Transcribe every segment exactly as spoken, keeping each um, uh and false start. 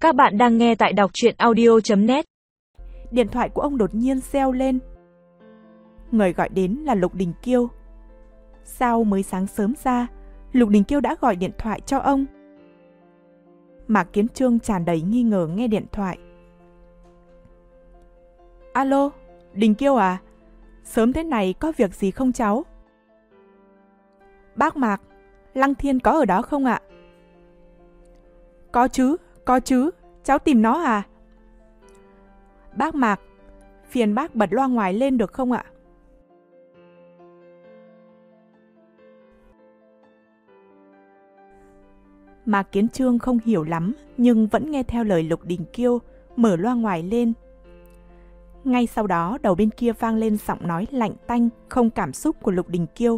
Các bạn đang nghe tại đọc truyện audio chấm net. Điện thoại của ông đột nhiên reo lên. Người gọi đến là Lục Đình Kiêu. Sao mới sáng sớm ra, Lục Đình Kiêu đã gọi điện thoại cho ông? Mạc Kiến Trương tràn đầy nghi ngờ nghe điện thoại. Alo, Đình Kiêu à? Sớm thế này có việc gì không cháu? Bác Mạc, Lăng Thiên có ở đó không ạ? Có chứ, có chứ, cháu tìm nó à? Bác Mạc, phiền bác bật loa ngoài lên được không ạ? Mạc Kiến Trương không hiểu lắm nhưng vẫn nghe theo lời Lục Đình Kiêu, mở loa ngoài lên. Ngay sau đó đầu bên kia vang lên giọng nói lạnh tanh, không cảm xúc của Lục Đình Kiêu.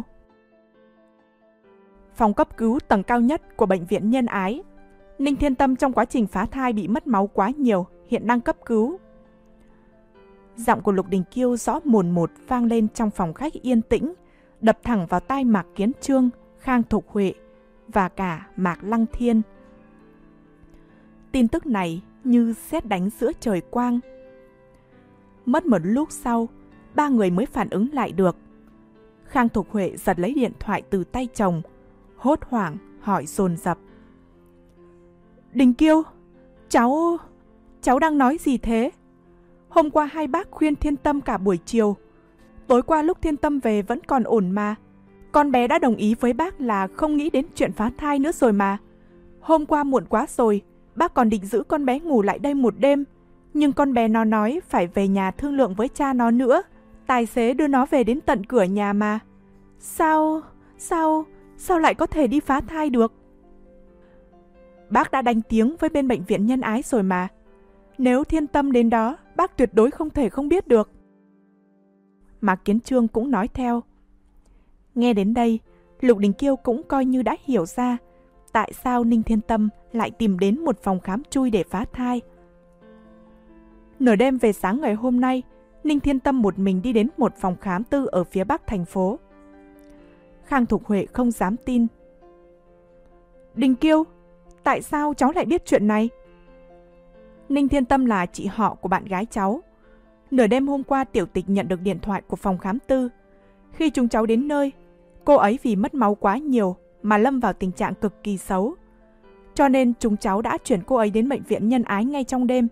Phòng cấp cứu tầng cao nhất của bệnh viện Nhân Ái. Ninh Thiên Tâm trong quá trình phá thai bị mất máu quá nhiều, hiện đang cấp cứu. Giọng của Lục Đình Kiêu rõ mồn một vang lên trong phòng khách yên tĩnh, đập thẳng vào tai Mạc Kiến Trương, Khang Thục Huệ và cả Mạc Lăng Thiên. Tin tức này như sét đánh giữa trời quang. Mất một lúc sau, ba người mới phản ứng lại được. Khang Thục Huệ giật lấy điện thoại từ tay chồng, hốt hoảng hỏi dồn dập. Đình Kiêu, cháu... cháu đang nói gì thế? Hôm qua hai bác khuyên Thiên Tâm cả buổi chiều. Tối qua lúc Thiên Tâm về vẫn còn ổn mà. Con bé đã đồng ý với bác là không nghĩ đến chuyện phá thai nữa rồi mà. Hôm qua muộn quá rồi, bác còn định giữ con bé ngủ lại đây một đêm. Nhưng con bé nó nói phải về nhà thương lượng với cha nó nữa. Tài xế đưa nó về đến tận cửa nhà mà. Sao... sao... sao lại có thể đi phá thai được? Bác đã đánh tiếng với bên bệnh viện Nhân Ái rồi mà. Nếu Thiên Tâm đến đó, bác tuyệt đối không thể không biết được. Mạc Kiến Trương cũng nói theo. Nghe đến đây, Lục Đình Kiêu cũng coi như đã hiểu ra tại sao Ninh Thiên Tâm lại tìm đến một phòng khám chui để phá thai. Nửa đêm về sáng ngày hôm nay, Ninh Thiên Tâm một mình đi đến một phòng khám tư ở phía bắc thành phố. Khang Thục Huệ không dám tin. Đình Kiêu, tại sao cháu lại biết chuyện này? Ninh Thiên Tâm là chị họ của bạn gái cháu. Nửa đêm hôm qua Tiểu Tịch nhận được điện thoại của phòng khám tư. Khi chúng cháu đến nơi, cô ấy vì mất máu quá nhiều mà lâm vào tình trạng cực kỳ xấu. Cho nên chúng cháu đã chuyển cô ấy đến bệnh viện Nhân Ái ngay trong đêm.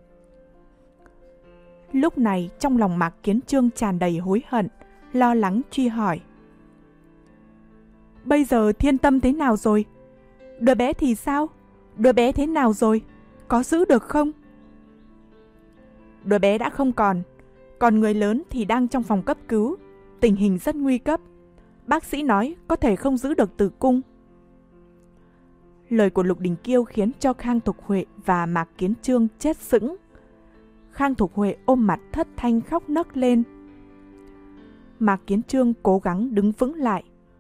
Lúc này trong lòng Mạc Kiến Trương tràn đầy hối hận, lo lắng truy hỏi. Bây giờ Thiên Tâm thế nào rồi? Đứa bé thì sao? Đứa bé thế nào rồi? Có giữ được không? Đứa bé đã không còn, còn người lớn thì đang trong phòng cấp cứu. Tình hình rất nguy cấp. Bác sĩ nói có thể không giữ được tử cung. Lời của Lục Đình Kiêu khiến cho Khang Thục Huệ và Mạc Kiến Trương chết sững. Khang Thục Huệ ôm mặt thất thanh khóc nấc lên. Mạc Kiến Trương cố gắng đứng vững lại.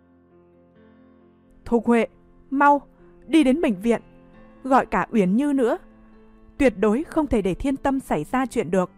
Thục Huệ, mau, đi đến bệnh viện, gọi cả Uyển Như nữa. Tuyệt đối không thể để Thiên Tâm xảy ra chuyện được.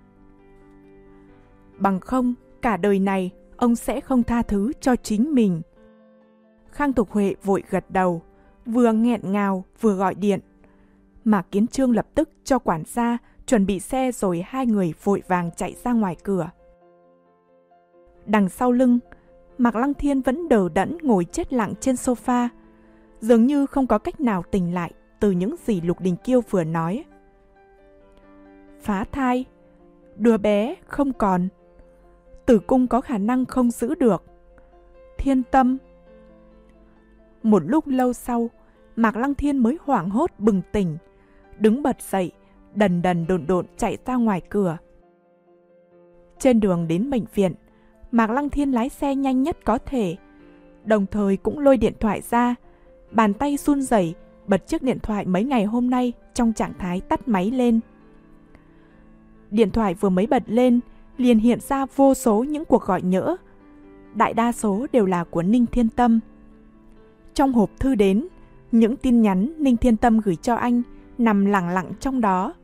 Bằng không, cả đời này, ông sẽ không tha thứ cho chính mình. Khang Thục Huệ vội gật đầu, vừa nghẹn ngào vừa gọi điện. Mạc Kiến Trương lập tức cho quản gia chuẩn bị xe rồi hai người vội vàng chạy ra ngoài cửa. Đằng sau lưng, Mạc Lăng Thiên vẫn đờ đẫn ngồi chết lặng trên sofa, dường như không có cách nào tỉnh lại từ những gì Lục Đình Kiêu vừa nói. Phá thai, đứa bé không còn, tử cung có khả năng không giữ được, Thiên Tâm. Một lúc lâu sau, Mạc Lăng Thiên mới hoảng hốt bừng tỉnh, đứng bật dậy, đần đần độn độn chạy ra ngoài cửa. Trên đường đến bệnh viện, Mạc Lăng Thiên lái xe nhanh nhất có thể, đồng thời cũng lôi điện thoại ra, bàn tay run rẩy bật chiếc điện thoại mấy ngày hôm nay trong trạng thái tắt máy lên. Điện thoại vừa mới bật lên, liền hiện ra vô số những cuộc gọi nhỡ. Đại đa số đều là của Ninh Thiên Tâm. Trong hộp thư đến, những tin nhắn Ninh Thiên Tâm gửi cho anh nằm lẳng lặng trong đó.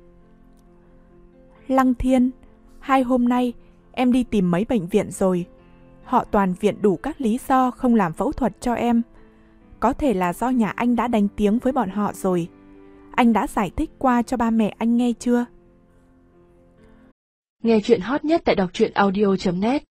Lăng Thiên, hai hôm nay em đi tìm mấy bệnh viện rồi. Họ toàn viện đủ các lý do không làm phẫu thuật cho em. Có thể là do nhà anh đã đánh tiếng với bọn họ rồi. Anh đã giải thích qua cho ba mẹ anh nghe chưa? Nghe chuyện hot nhất tại đọc truyện audio chấm net